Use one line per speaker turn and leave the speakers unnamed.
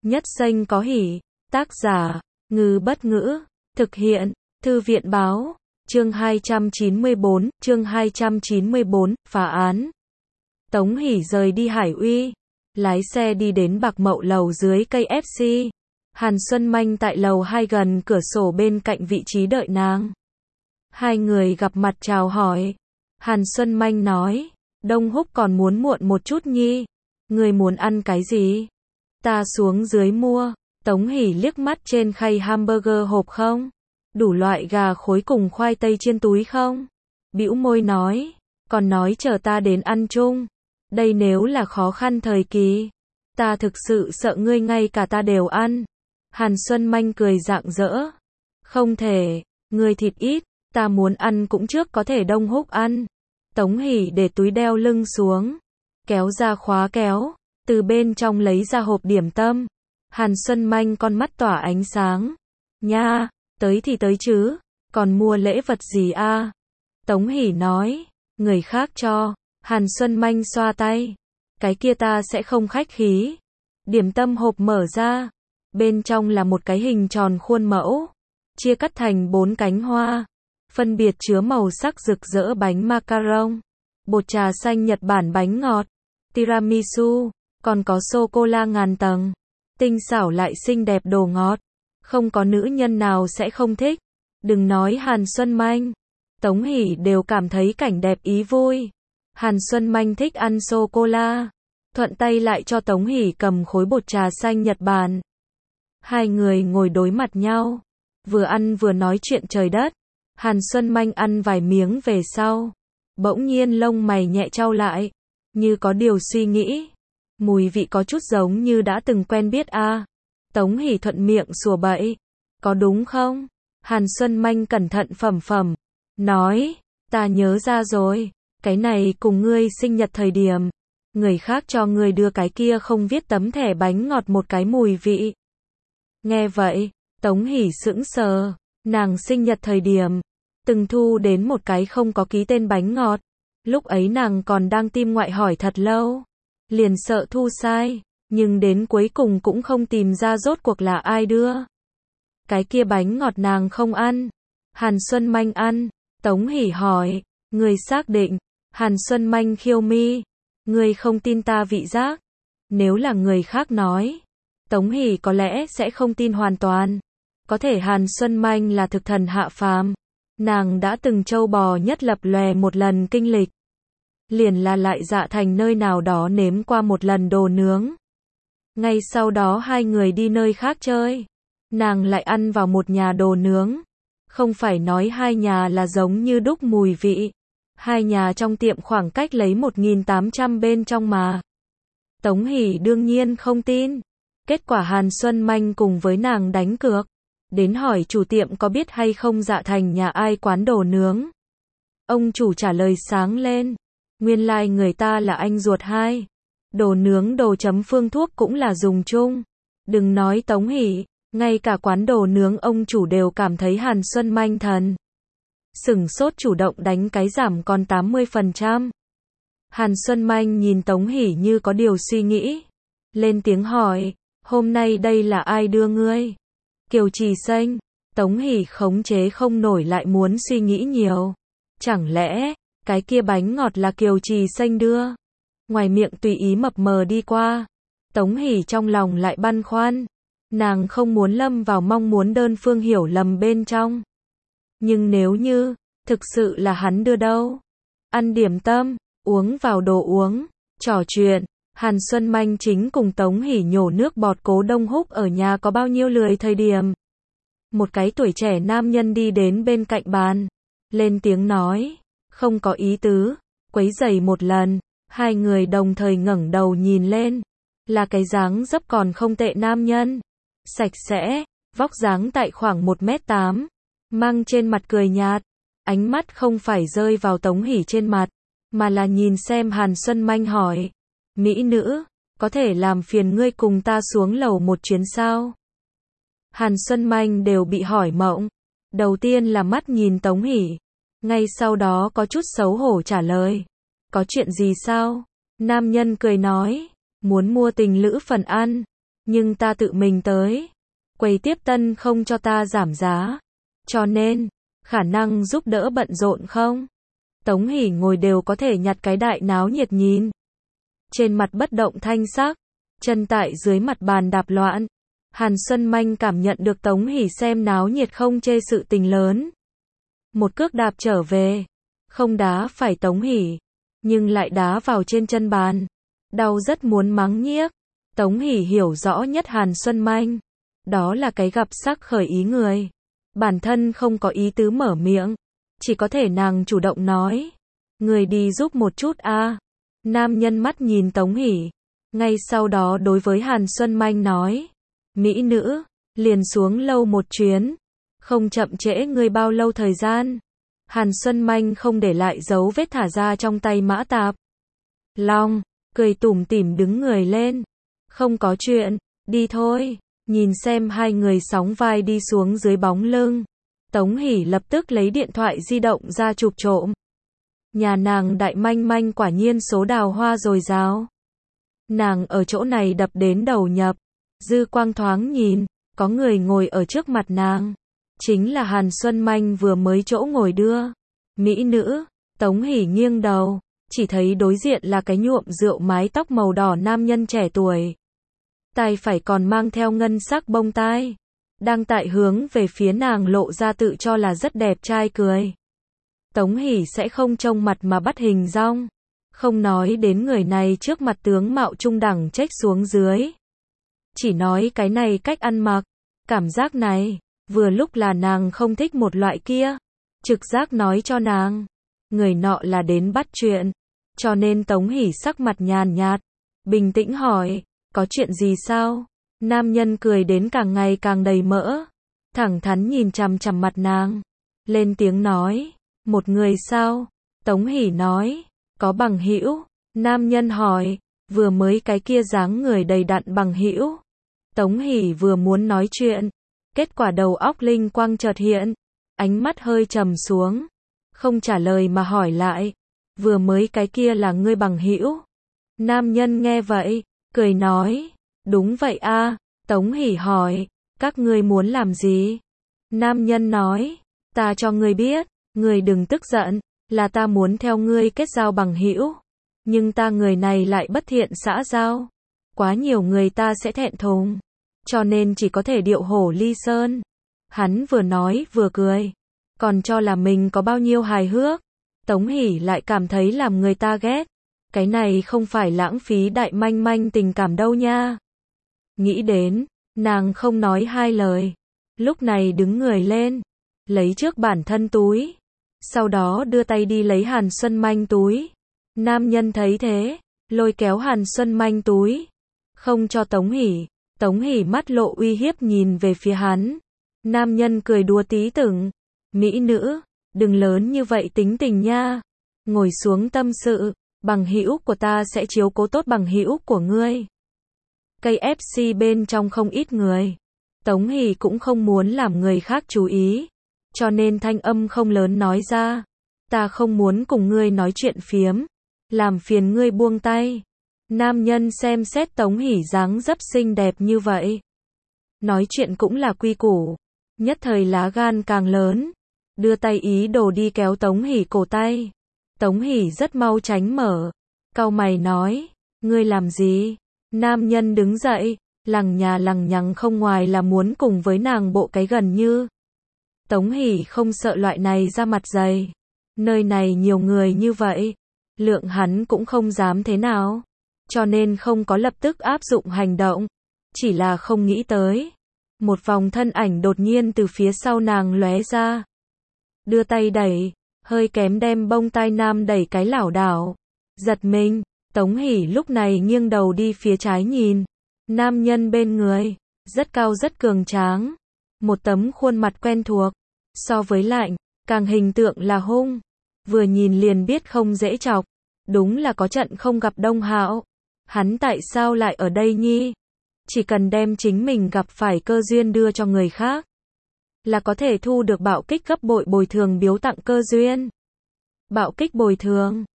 Nhất Xanh có hỉ. Tác giả, Ngư Bất Ngữ. Thực hiện, Thư viện Báo. Chương 294, phá án. Tống Hỷ rời đi Hải Uy, lái xe đi đến Bạc Mậu lầu dưới cây FC. Hàn Xuân Manh tại lầu 2 gần cửa sổ bên cạnh vị trí đợi nàng. Hai người gặp mặt chào hỏi. Hàn Xuân Manh nói, Đông Húc còn muốn muộn một chút nhi. Người muốn ăn cái gì? Ta xuống dưới mua. Tống Hỷ liếc mắt trên khay hamburger hộp không? Đủ loại gà khối cùng khoai tây chiên túi không? Bĩu môi nói, còn nói chờ ta đến ăn chung. Đây nếu là khó khăn thời kỳ, ta thực sự sợ ngươi ngay cả ta đều ăn. Hàn Xuân Manh cười rạng rỡ. Không thể, ngươi thịt ít, ta muốn ăn cũng trước có thể Đông Húc ăn. Tống Hỷ để túi đeo lưng xuống, kéo ra khóa kéo, từ bên trong lấy ra hộp điểm tâm. Hàn Xuân Manh con mắt tỏa ánh sáng. Nha, tới thì tới chứ, còn mua lễ vật gì a? Tống Hỷ nói, người khác cho. Hàn Xuân Manh xoa tay. Cái kia ta sẽ không khách khí. Điểm tâm hộp mở ra. Bên trong là một cái hình tròn khuôn mẫu, chia cắt thành 4 cánh hoa, phân biệt chứa màu sắc rực rỡ bánh macaron, bột trà xanh Nhật Bản bánh ngọt, tiramisu, còn có sô-cô-la ngàn tầng. Tinh xảo lại xinh đẹp đồ ngọt. Không có nữ nhân nào sẽ không thích. Đừng nói Hàn Xuân Manh, Tống Hỷ đều cảm thấy cảnh đẹp ý vui. Hàn Xuân Manh thích ăn sô-cô-la, thuận tay lại cho Tống Hỷ cầm khối bột trà xanh Nhật Bản. Hai người ngồi đối mặt nhau, vừa ăn vừa nói chuyện trời đất. Hàn Xuân Manh ăn vài miếng về sau, bỗng nhiên lông mày nhẹ chau lại, như có điều suy nghĩ. Mùi vị có chút giống như đã từng quen biết a. Tống Hỷ thuận miệng sủa bậy. Có đúng không? Hàn Xuân Manh cẩn thận phẩm, nói, ta nhớ ra rồi, cái này cùng ngươi sinh nhật thời điểm, người khác cho ngươi đưa cái kia không viết tấm thẻ bánh ngọt một cái mùi vị. Nghe vậy, Tống Hỷ sững sờ, nàng sinh nhật thời điểm, từng thu đến một cái không có ký tên bánh ngọt. Lúc ấy nàng còn đang tim ngoại hỏi thật lâu, liền sợ thu sai, nhưng đến cuối cùng cũng không tìm ra rốt cuộc là ai đưa. Cái kia bánh ngọt nàng không ăn, Hàn Xuân Manh ăn. Tống Hỷ hỏi, người xác định? Hàn Xuân Manh khiêu mi, người không tin ta vị giác. Nếu là người khác nói, Tống Hỷ có lẽ sẽ không tin hoàn toàn. Có thể Hàn Xuân Manh là thực thần hạ phàm, nàng đã từng trâu bò nhất lập lòe một lần kinh lịch, liền là lại dạ thành nơi nào đó nếm qua một lần đồ nướng. Ngay sau đó hai người đi nơi khác chơi, nàng lại ăn vào một nhà đồ nướng. Không phải nói hai nhà là giống như đúc mùi vị, hai nhà trong tiệm khoảng cách lấy 1.800 bên trong mà. Tống Hỷ đương nhiên không tin. Kết quả Hàn Xuân Manh cùng với nàng đánh cược, đến hỏi chủ tiệm có biết hay không dạ thành nhà ai quán đồ nướng. Ông chủ trả lời sáng lên, nguyên lai người ta là anh ruột hai. Đồ nướng đồ chấm phương thuốc cũng là dùng chung. Đừng nói Tống Hỷ, ngay cả quán đồ nướng ông chủ đều cảm thấy Hàn Xuân Manh thần. Sửng sốt chủ động đánh cái giảm còn 80%. Hàn Xuân Manh nhìn Tống Hỷ như có điều suy nghĩ, lên tiếng hỏi, hôm nay đây là ai đưa ngươi? Kiều Trì Xanh. Tống Hỷ khống chế không nổi lại muốn suy nghĩ nhiều. Chẳng lẽ, cái kia bánh ngọt là Kiều Trì Xanh đưa? Ngoài miệng tùy ý mập mờ đi qua. Tống Hỷ trong lòng lại băn khoăn. Nàng không muốn lâm vào mong muốn đơn phương hiểu lầm bên trong. Nhưng nếu như, thực sự là hắn đưa đâu? Ăn điểm tâm, uống vào đồ uống, trò chuyện. Hàn Xuân Manh chính cùng Tống Hỷ nhổ nước bọt cố Đông Húc ở nhà có bao nhiêu lười thời điểm. Một cái tuổi trẻ nam nhân đi đến bên cạnh bàn, lên tiếng nói, không có ý tứ, quấy rầy một lần. Hai người đồng thời ngẩng đầu nhìn lên, là cái dáng dấp còn không tệ nam nhân, sạch sẽ, vóc dáng tại khoảng 1m8, mang trên mặt cười nhạt, ánh mắt không phải rơi vào Tống Hỷ trên mặt, mà là nhìn xem Hàn Xuân Manh hỏi, mỹ nữ, có thể làm phiền ngươi cùng ta xuống lầu một chuyến sao? Hàn Xuân Manh đều bị hỏi mộng, đầu tiên là mắt nhìn Tống Hỷ, ngay sau đó có chút xấu hổ trả lời, có chuyện gì sao? Nam nhân cười nói, muốn mua tình lữ phần ăn. nhưng ta tự mình tới. Quầy tiếp tân không cho ta giảm giá. Cho nên, khả năng giúp đỡ bận rộn không? Tống Hỷ ngồi đều có thể nhặt cái đại náo nhiệt nhìn. Trên mặt bất động thanh sắc, chân tại dưới mặt bàn đạp loạn. Hàn Xuân Manh cảm nhận được Tống Hỷ xem náo nhiệt không chê sự tình lớn. Một cước đạp trở về, không đá phải Tống Hỷ, nhưng lại đá vào trên chân bàn. Đau rất muốn mắng nhiếc. Tống Hỷ hiểu rõ nhất Hàn Xuân Manh. Đó là cái gặp sắc khởi ý người. Bản thân không có ý tứ mở miệng. Chỉ có thể nàng chủ động nói. Người đi giúp một chút a. Nam nhân mắt nhìn Tống Hỷ. Ngay sau đó đối với Hàn Xuân Manh nói. Mỹ nữ, liền xuống lâu một chuyến. Không chậm trễ ngươi bao lâu thời gian. Hàn Xuân Manh không để lại dấu vết thả ra trong tay mã tạp. Long, cười tủm tỉm đứng người lên. Không có chuyện, đi thôi. Nhìn xem hai người sóng vai đi xuống dưới bóng lưng. Tống Hỷ lập tức lấy điện thoại di động ra chụp trộm. Nhà nàng đại manh manh quả nhiên số đào hoa dồi dào. Nàng ở chỗ này đập đến đầu nhập. Dư quang thoáng nhìn, có người ngồi ở trước mặt nàng. Chính là Hàn Xuân Manh vừa mới chỗ ngồi đưa. Mỹ nữ, Tống Hỷ nghiêng đầu, chỉ thấy đối diện là cái nhuộm rượu mái tóc màu đỏ nam nhân trẻ tuổi. Tai phải còn mang theo ngân sắc bông tai. Đang tại hướng về phía nàng lộ ra tự cho là rất đẹp trai cười. Tống Hỷ sẽ không trông mặt mà bắt hình dong. Không nói đến người này trước mặt tướng mạo trung đẳng trách xuống dưới. Chỉ nói cái này cách ăn mặc. Cảm giác này, vừa lúc là nàng không thích một loại kia. Trực giác nói cho nàng. Người nọ là đến bắt chuyện. Cho nên Tống Hỷ sắc mặt nhàn nhạt. Bình tĩnh hỏi. Có chuyện gì sao? Nam nhân cười đến càng ngày càng đầy mỡ. Thẳng thắn nhìn chằm chằm mặt nàng. Lên tiếng nói. Một người sao? Tống Hỷ nói. Có bằng hữu. Nam nhân hỏi. Vừa mới cái kia dáng người đầy đặn bằng hữu. Tống Hỷ vừa muốn nói chuyện. Kết quả đầu óc linh quang chợt hiện. Ánh mắt hơi trầm xuống. Không trả lời mà hỏi lại. Vừa mới cái kia là ngươi bằng hữu. Nam nhân nghe vậy. Cười nói. Đúng vậy a. Tống Hỷ hỏi. Các ngươi muốn làm gì? Nam nhân nói. Ta cho ngươi biết. Ngươi đừng tức giận. Là ta muốn theo ngươi kết giao bằng hữu. Nhưng ta người này lại bất thiện xã giao. Quá nhiều người ta sẽ thẹn thùng. Cho nên chỉ có thể điệu hổ ly sơn. Hắn vừa nói vừa cười. Còn cho là mình có bao nhiêu hài hước. Tống Hỷ lại cảm thấy làm người ta ghét. Cái này không phải lãng phí đại manh manh tình cảm đâu nha. Nghĩ đến, nàng không nói hai lời. Lúc này đứng người lên. Lấy trước bản thân túi. Sau đó đưa tay đi lấy Hàn Xuân Manh túi. Nam nhân thấy thế. Lôi kéo Hàn Xuân Manh túi. Không cho Tống Hỷ. Tống Hỷ mắt lộ uy hiếp nhìn về phía hắn. Nam nhân cười đùa tí tưởng. Mỹ nữ, đừng lớn như vậy tính tình nha. Ngồi xuống tâm sự. Bằng hữu của ta sẽ chiếu cố tốt bằng hữu của ngươi. Cây FC bên trong không ít người. Tống Hỷ cũng không muốn làm người khác chú ý. Cho nên thanh âm không lớn nói ra. Ta không muốn cùng ngươi nói chuyện phiếm. Làm phiền ngươi buông tay. Nam nhân xem xét Tống Hỷ dáng dấp xinh đẹp như vậy. Nói chuyện cũng là quy củ. Nhất thời lá gan càng lớn. Đưa tay ý đồ đi kéo Tống Hỷ cổ tay. Tống Hỷ rất mau tránh mở. Cau mày nói. Ngươi làm gì? Nam nhân đứng dậy. Lằng nhà lằng nhằng không ngoài là muốn cùng với nàng bộ cái gần như. Tống Hỷ không sợ loại này ra mặt dày. Nơi này nhiều người như vậy. Lượng hắn cũng không dám thế nào. Cho nên không có lập tức áp dụng hành động. Chỉ là không nghĩ tới. Một vòng thân ảnh đột nhiên từ phía sau nàng lóe ra. Đưa tay đẩy. Hơi kém đem bông tai nam đẩy cái lảo đảo. Giật mình. Tống Hỷ lúc này nghiêng đầu đi phía trái nhìn. Nam nhân bên người. Rất cao rất cường tráng. Một tấm khuôn mặt quen thuộc. So với lạnh. Càng hình tượng là hung. Vừa nhìn liền biết không dễ chọc. Đúng là có trận không gặp Đông Hạo. Hắn tại sao lại ở đây nhi? Chỉ cần đem chính mình gặp phải cơ duyên đưa cho người khác. Là có thể thu được bạo kích gấp bội bồi thường biếu tặng cơ duyên. Bạo kích bồi thường.